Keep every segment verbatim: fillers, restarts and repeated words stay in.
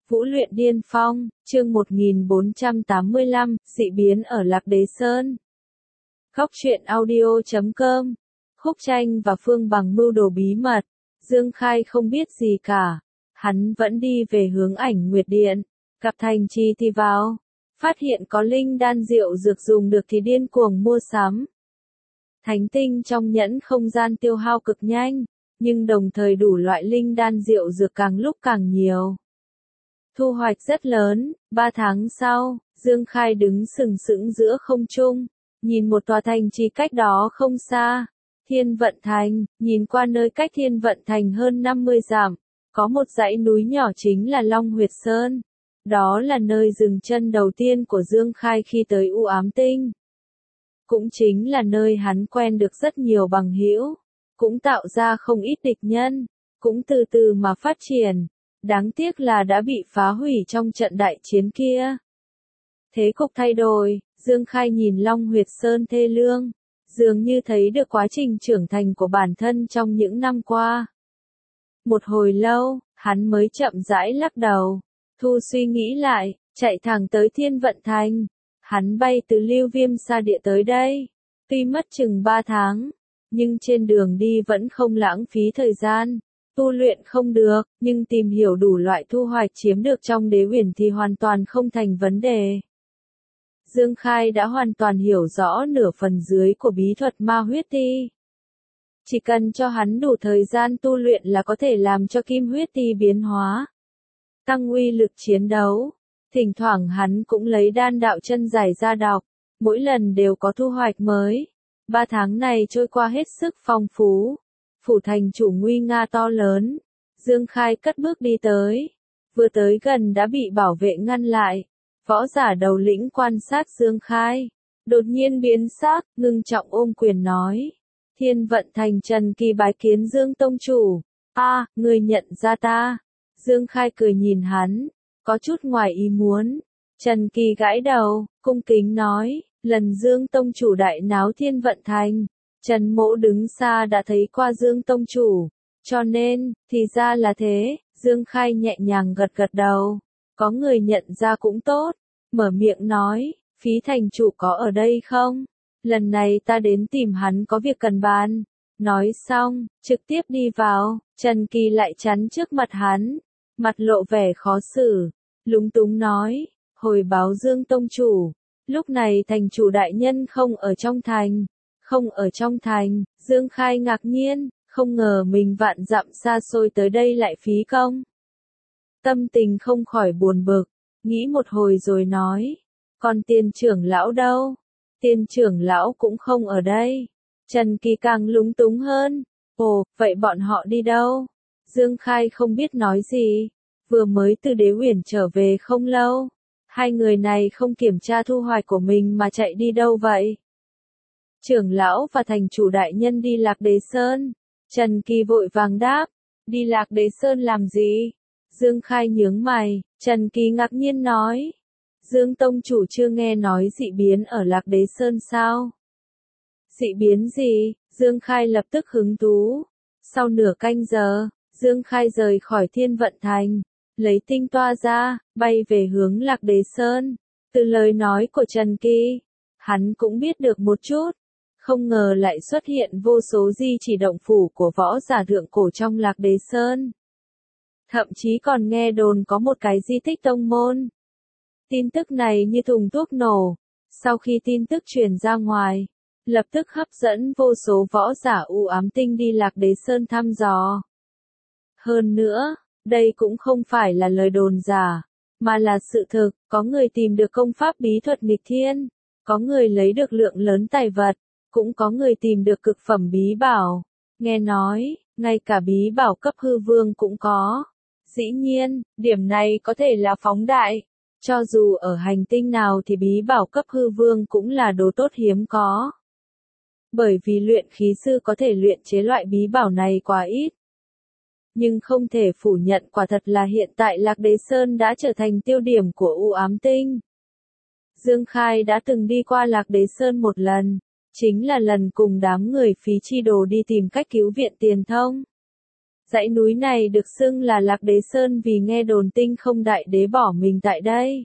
Vũ luyện điên phong, chương một nghìn bốn trăm tám mươi lăm, dị biến ở Lạc Đế Sơn. Góc truyện audio chấm com. Khúc Tranh và Phương Bằng mưu đồ bí mật. Dương Khai không biết gì cả. Hắn vẫn đi về hướng Ảnh Nguyệt Điện. Gặp Thành Trì thì vào. Phát hiện có linh đan rượu dược dùng được thì điên cuồng mua sắm. Thánh tinh trong nhẫn không gian tiêu hao cực nhanh, nhưng đồng thời đủ loại linh đan rượu dược càng lúc càng nhiều. Thu hoạch rất lớn. Ba tháng sau, Dương Khai đứng sừng sững giữa không trung, nhìn một tòa thành trì cách đó không xa. Thiên Vận Thành, nhìn qua nơi cách Thiên Vận Thành hơn năm mươi dặm, có một dãy núi nhỏ chính là Long Huyệt Sơn. Đó là nơi dừng chân đầu tiên của Dương Khai khi tới U Ám Tinh. Cũng chính là nơi hắn quen được rất nhiều bằng hữu, cũng tạo ra không ít địch nhân, cũng từ từ mà phát triển. Đáng tiếc là đã bị phá hủy trong trận đại chiến kia. Thế cục thay đổi, Dương Khai nhìn Long Huyệt Sơn thê lương, dường như thấy được quá trình trưởng thành của bản thân trong những năm qua. Một hồi lâu, hắn mới chậm rãi lắc đầu, thu suy nghĩ lại, chạy thẳng tới Thiên Vận Thành. Hắn bay từ Lưu Viêm Sa Địa tới đây, tuy mất chừng ba tháng, nhưng trên đường đi vẫn không lãng phí thời gian. Tu luyện không được, nhưng tìm hiểu đủ loại thu hoạch chiếm được trong đế huyền thì hoàn toàn không thành vấn đề. Dương Khai đã hoàn toàn hiểu rõ nửa phần dưới của bí thuật ma huyết ti. Chỉ cần cho hắn đủ thời gian tu luyện là có thể làm cho kim huyết ti biến hóa, tăng uy lực chiến đấu. Thỉnh thoảng hắn cũng lấy đan đạo chân giải ra đọc, mỗi lần đều có thu hoạch mới. Ba tháng này trôi qua hết sức phong phú. Phủ thành chủ nguy nga to lớn. Dương Khai cất bước đi tới. Vừa tới gần đã bị bảo vệ ngăn lại. Võ giả đầu lĩnh quan sát Dương Khai. Đột nhiên biến sắc, ngưng trọng ôm quyền nói. Thiên Vận Thành Trần Kỳ bái kiến Dương Tông Chủ. A, à, người nhận ra ta. Dương Khai cười nhìn hắn, có chút ngoài ý muốn. Trần Kỳ gãi đầu, cung kính nói, lần Dương Tông Chủ đại náo Thiên Vận Thành, Trần Mỗ đứng xa đã thấy qua Dương Tông Chủ, cho nên, thì ra là thế. Dương Khai nhẹ nhàng gật gật đầu, có người nhận ra cũng tốt, mở miệng nói, Phí thành chủ có ở đây không? Lần này ta đến tìm hắn có việc cần bàn. Nói xong, trực tiếp đi vào, Trần Kỳ lại chắn trước mặt hắn, mặt lộ vẻ khó xử, lúng túng nói, hồi báo Dương Tông Chủ, lúc này thành chủ đại nhân không ở trong thành. Không ở trong thành. Dương Khai ngạc nhiên, không ngờ mình vạn dặm xa xôi tới đây lại phí công. Tâm tình không khỏi buồn bực, nghĩ một hồi rồi nói, còn Tiền trưởng lão đâu? Tiền trưởng lão cũng không ở đây. Trần Kỳ càng lúng túng hơn, ồ, vậy bọn họ đi đâu? Dương Khai không biết nói gì, vừa mới từ đế huyền trở về không lâu. Hai người này không kiểm tra thu hoạch của mình mà chạy đi đâu vậy? Trưởng lão và thành chủ đại nhân đi Lạc Đế Sơn. Trần Kỳ vội vàng đáp, đi Lạc Đế Sơn làm gì? Dương Khai nhướng mày, Trần Kỳ ngạc nhiên nói, Dương Tông Chủ chưa nghe nói dị biến ở Lạc Đế Sơn sao? Dị biến gì? Dương Khai lập tức hứng thú. Sau nửa canh giờ, Dương Khai rời khỏi Thiên Vận Thành, lấy tinh toa ra, bay về hướng Lạc Đế Sơn. Từ lời nói của Trần Kỳ, hắn cũng biết được một chút. Không ngờ lại xuất hiện vô số di chỉ động phủ của võ giả thượng cổ trong Lạc Đế Sơn. Thậm chí còn nghe đồn có một cái di tích tông môn. Tin tức này như thùng thuốc nổ. Sau khi tin tức truyền ra ngoài, lập tức hấp dẫn vô số võ giả U Ám Tinh đi Lạc Đế Sơn thăm dò. Hơn nữa, đây cũng không phải là lời đồn giả, mà là sự thực. Có người tìm được công pháp bí thuật nghịch thiên, có người lấy được lượng lớn tài vật, cũng có người tìm được cực phẩm bí bảo. Nghe nói, ngay cả bí bảo cấp hư vương cũng có. Dĩ nhiên, điểm này có thể là phóng đại. Cho dù ở hành tinh nào thì bí bảo cấp hư vương cũng là đồ tốt hiếm có. Bởi vì luyện khí sư có thể luyện chế loại bí bảo này quá ít. Nhưng không thể phủ nhận quả thật là hiện tại Lạc Đế Sơn đã trở thành tiêu điểm của U Ám Tinh. Dương Khai đã từng đi qua Lạc Đế Sơn một lần. Chính là lần cùng đám người Phí Chi Đồ đi tìm cách cứu viện Tiền Thông. Dãy núi này được xưng là Lạc Đế Sơn vì nghe đồn Tinh Không Đại Đế bỏ mình tại đây.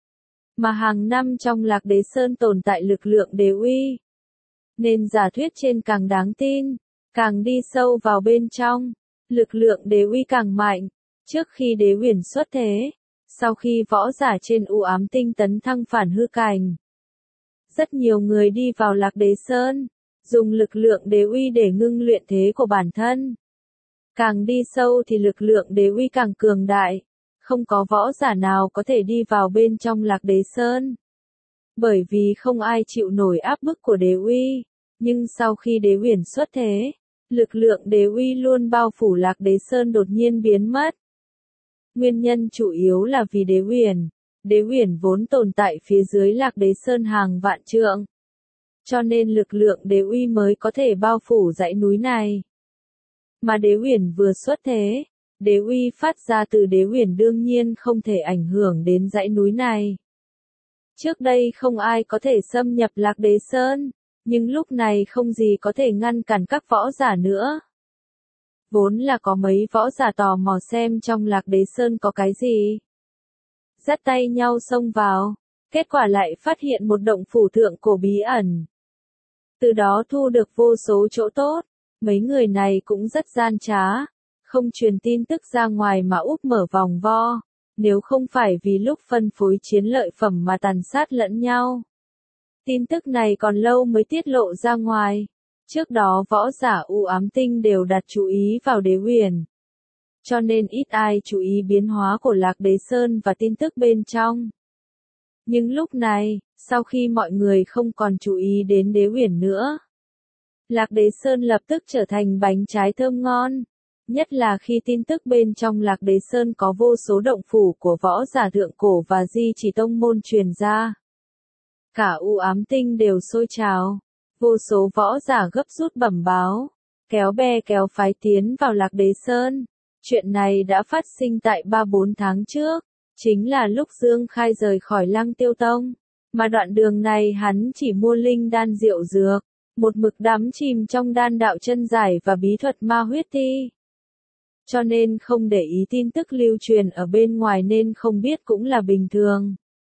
Mà hàng năm trong Lạc Đế Sơn tồn tại lực lượng đế uy. Nên giả thuyết trên càng đáng tin, càng đi sâu vào bên trong, lực lượng đế uy càng mạnh. Trước khi đế huyền xuất thế, sau khi võ giả trên u ám tinh tấn thăng phản hư cảnh, rất nhiều người đi vào Lạc Đế Sơn, dùng lực lượng đế uy để ngưng luyện thế của bản thân. Càng đi sâu thì lực lượng đế uy càng cường đại, không có võ giả nào có thể đi vào bên trong Lạc Đế Sơn. Bởi vì không ai chịu nổi áp bức của đế uy, nhưng sau khi đế huyền xuất thế, lực lượng đế uy luôn bao phủ Lạc Đế Sơn đột nhiên biến mất. Nguyên nhân chủ yếu là vì đế huyền, đế huyền vốn tồn tại phía dưới Lạc Đế Sơn hàng vạn trượng. Cho nên lực lượng đế uy mới có thể bao phủ dãy núi này. Mà đế huyền vừa xuất thế, đế uy phát ra từ đế huyền đương nhiên không thể ảnh hưởng đến dãy núi này. Trước đây không ai có thể xâm nhập Lạc Đế Sơn, nhưng lúc này không gì có thể ngăn cản các võ giả nữa. Vốn là có mấy võ giả tò mò xem trong Lạc Đế Sơn có cái gì. Dắt tay nhau xông vào, kết quả lại phát hiện một động phủ thượng cổ bí ẩn. Từ đó thu được vô số chỗ tốt, mấy người này cũng rất gian trá, không truyền tin tức ra ngoài mà úp mở vòng vo, nếu không phải vì lúc phân phối chiến lợi phẩm mà tàn sát lẫn nhau. Tin tức này còn lâu mới tiết lộ ra ngoài. Trước đó võ giả u ám tinh đều đặt chú ý vào đế huyền. Cho nên ít ai chú ý biến hóa của Lạc Đế Sơn và tin tức bên trong. Nhưng lúc này, sau khi mọi người không còn chú ý đến đế huyền nữa, Lạc Đế Sơn lập tức trở thành bánh trái thơm ngon. Nhất là khi tin tức bên trong Lạc Đế Sơn có vô số động phủ của võ giả thượng cổ và di chỉ tông môn truyền ra. Cả u ám tinh đều sôi trào. Vô số võ giả gấp rút bẩm báo, kéo bè kéo phái tiến vào Lạc Đế Sơn. Chuyện này đã phát sinh tại ba bốn tháng trước, chính là lúc Dương Khai rời khỏi Lăng Tiêu Tông. Mà đoạn đường này hắn chỉ mua linh đan rượu dược, một mực đắm chìm trong đan đạo chân giải và bí thuật ma huyết thi. Cho nên không để ý tin tức lưu truyền ở bên ngoài nên không biết cũng là bình thường.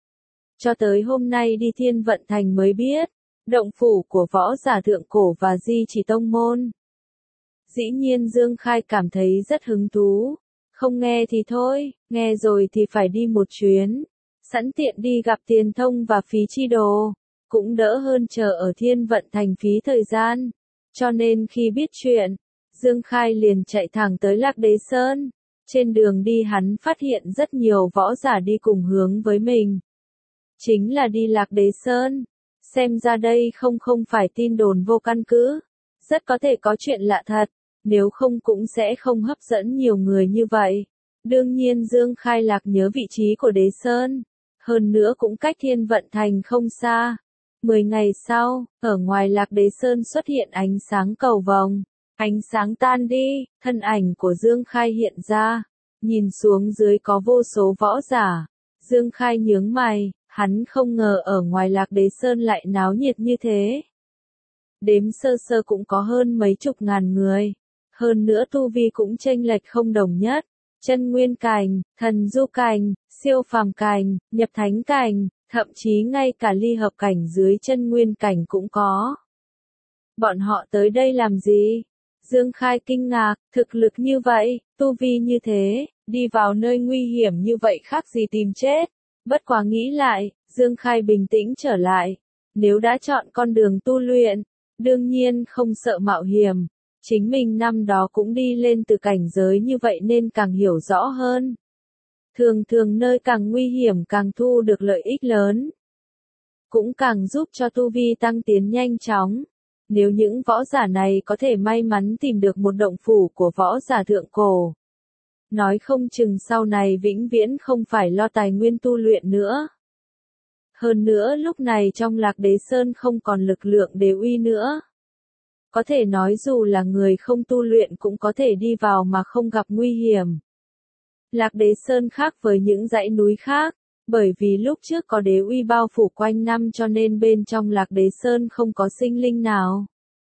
Cho tới hôm nay đi Thiên Vận Thành mới biết, động phủ của võ giả thượng cổ và di chỉ tông môn. Dĩ nhiên Dương Khai cảm thấy rất hứng thú, không nghe thì thôi, nghe rồi thì phải đi một chuyến, sẵn tiện đi gặp tiền thông và phí chi đồ, cũng đỡ hơn chờ ở Thiên Vận Thành phí thời gian. Cho nên khi biết chuyện, Dương Khai liền chạy thẳng tới Lạc Đế Sơn. Trên đường đi hắn phát hiện rất nhiều võ giả đi cùng hướng với mình. Chính là đi Lạc Đế Sơn. Xem ra đây không không phải tin đồn vô căn cứ. Rất có thể có chuyện lạ thật, nếu không cũng sẽ không hấp dẫn nhiều người như vậy. Đương nhiên Dương Khai Lạc nhớ vị trí của Đế Sơn. Hơn nữa cũng cách Thiên Vận Thành không xa. Mười ngày sau, ở ngoài Lạc Đế Sơn xuất hiện ánh sáng cầu vồng. Ánh sáng tan đi, thân ảnh của Dương Khai hiện ra. Nhìn xuống dưới có vô số võ giả. Dương Khai nhướng mày, hắn không ngờ ở ngoài Lạc Đế Sơn lại náo nhiệt như thế. Đếm sơ sơ cũng có hơn mấy chục ngàn người. Hơn nữa tu vi cũng chênh lệch không đồng nhất. Chân nguyên cảnh, thần du cảnh, siêu phàm cảnh, nhập thánh cảnh, thậm chí ngay cả ly hợp cảnh dưới chân nguyên cảnh cũng có. Bọn họ tới đây làm gì? Dương Khai kinh ngạc, thực lực như vậy, tu vi như thế, đi vào nơi nguy hiểm như vậy khác gì tìm chết. Bất quá nghĩ lại, Dương Khai bình tĩnh trở lại. Nếu đã chọn con đường tu luyện, đương nhiên không sợ mạo hiểm. Chính mình năm đó cũng đi lên từ cảnh giới như vậy nên càng hiểu rõ hơn. Thường thường nơi càng nguy hiểm càng thu được lợi ích lớn. Cũng càng giúp cho tu vi tăng tiến nhanh chóng. Nếu những võ giả này có thể may mắn tìm được một động phủ của võ giả thượng cổ, nói không chừng sau này vĩnh viễn không phải lo tài nguyên tu luyện nữa. Hơn nữa lúc này trong Lạc Đế Sơn không còn lực lượng đế uy nữa. Có thể nói dù là người không tu luyện cũng có thể đi vào mà không gặp nguy hiểm. Lạc Đế Sơn khác với những dãy núi khác, bởi vì lúc trước có đế uy bao phủ quanh năm cho nên bên trong Lạc Đế Sơn không có sinh linh nào.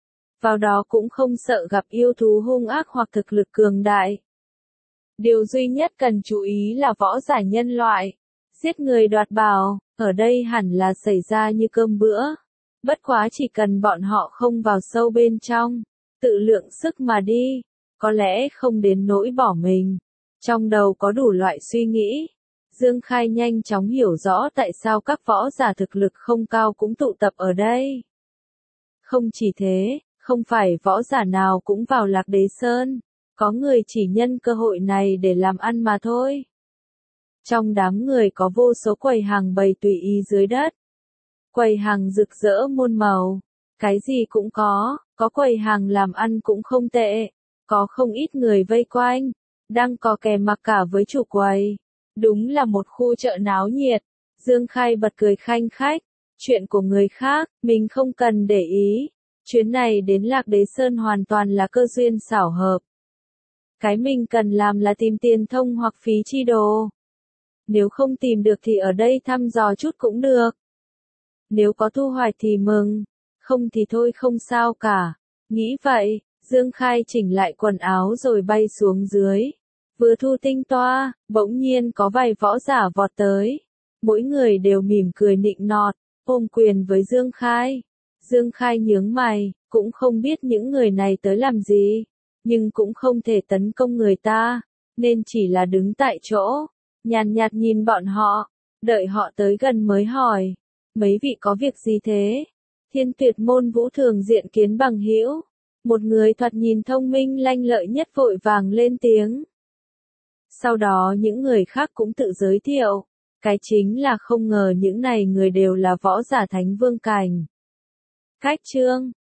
vào đó cũng không sợ gặp yêu thú hung ác hoặc thực lực cường đại. Điều duy nhất cần chú ý là võ giả nhân loại, giết người đoạt bảo, ở đây hẳn là xảy ra như cơm bữa. Bất quá chỉ cần bọn họ không vào sâu bên trong, tự lượng sức mà đi, có lẽ không đến nỗi bỏ mình. Trong đầu có đủ loại suy nghĩ, Dương Khai nhanh chóng hiểu rõ tại sao các võ giả thực lực không cao cũng tụ tập ở đây. Không chỉ thế, không phải võ giả nào cũng vào Lạc Đế Sơn, có người chỉ nhân cơ hội này để làm ăn mà thôi. Trong đám người có vô số quầy hàng bày tùy ý dưới đất. Quầy hàng rực rỡ muôn màu, cái gì cũng có, có quầy hàng làm ăn cũng không tệ, có không ít người vây quanh, đang có kè mặc cả với chủ quầy. Đúng là một khu chợ náo nhiệt. Dương Khai bật cười khanh khách, chuyện của người khác, mình không cần để ý. Chuyến này đến Lạc Đế Sơn hoàn toàn là cơ duyên xảo hợp. Cái mình cần làm là tìm tiền thông hoặc phí chi đồ. Nếu không tìm được thì ở đây thăm dò chút cũng được. Nếu có thu hoạch thì mừng, không thì thôi không sao cả. Nghĩ vậy, Dương Khai chỉnh lại quần áo rồi bay xuống dưới. Vừa thu tinh toa, bỗng nhiên có vài võ giả vọt tới. Mỗi người đều mỉm cười nịnh nọt, ôm quyền với Dương Khai. Dương Khai nhướng mày, cũng không biết những người này tới làm gì, nhưng cũng không thể tấn công người ta, nên chỉ là đứng tại chỗ, nhàn nhạt nhìn bọn họ, đợi họ tới gần mới hỏi, mấy vị có việc gì thế? Thiên Tuyệt Môn Vũ thường diện kiến bằng hữu, một người thoạt nhìn thông minh lanh lợi nhất vội vàng lên tiếng. Sau đó những người khác cũng tự giới thiệu, cái chính là không ngờ những này người đều là võ giả Thánh Vương cảnh. Cách chương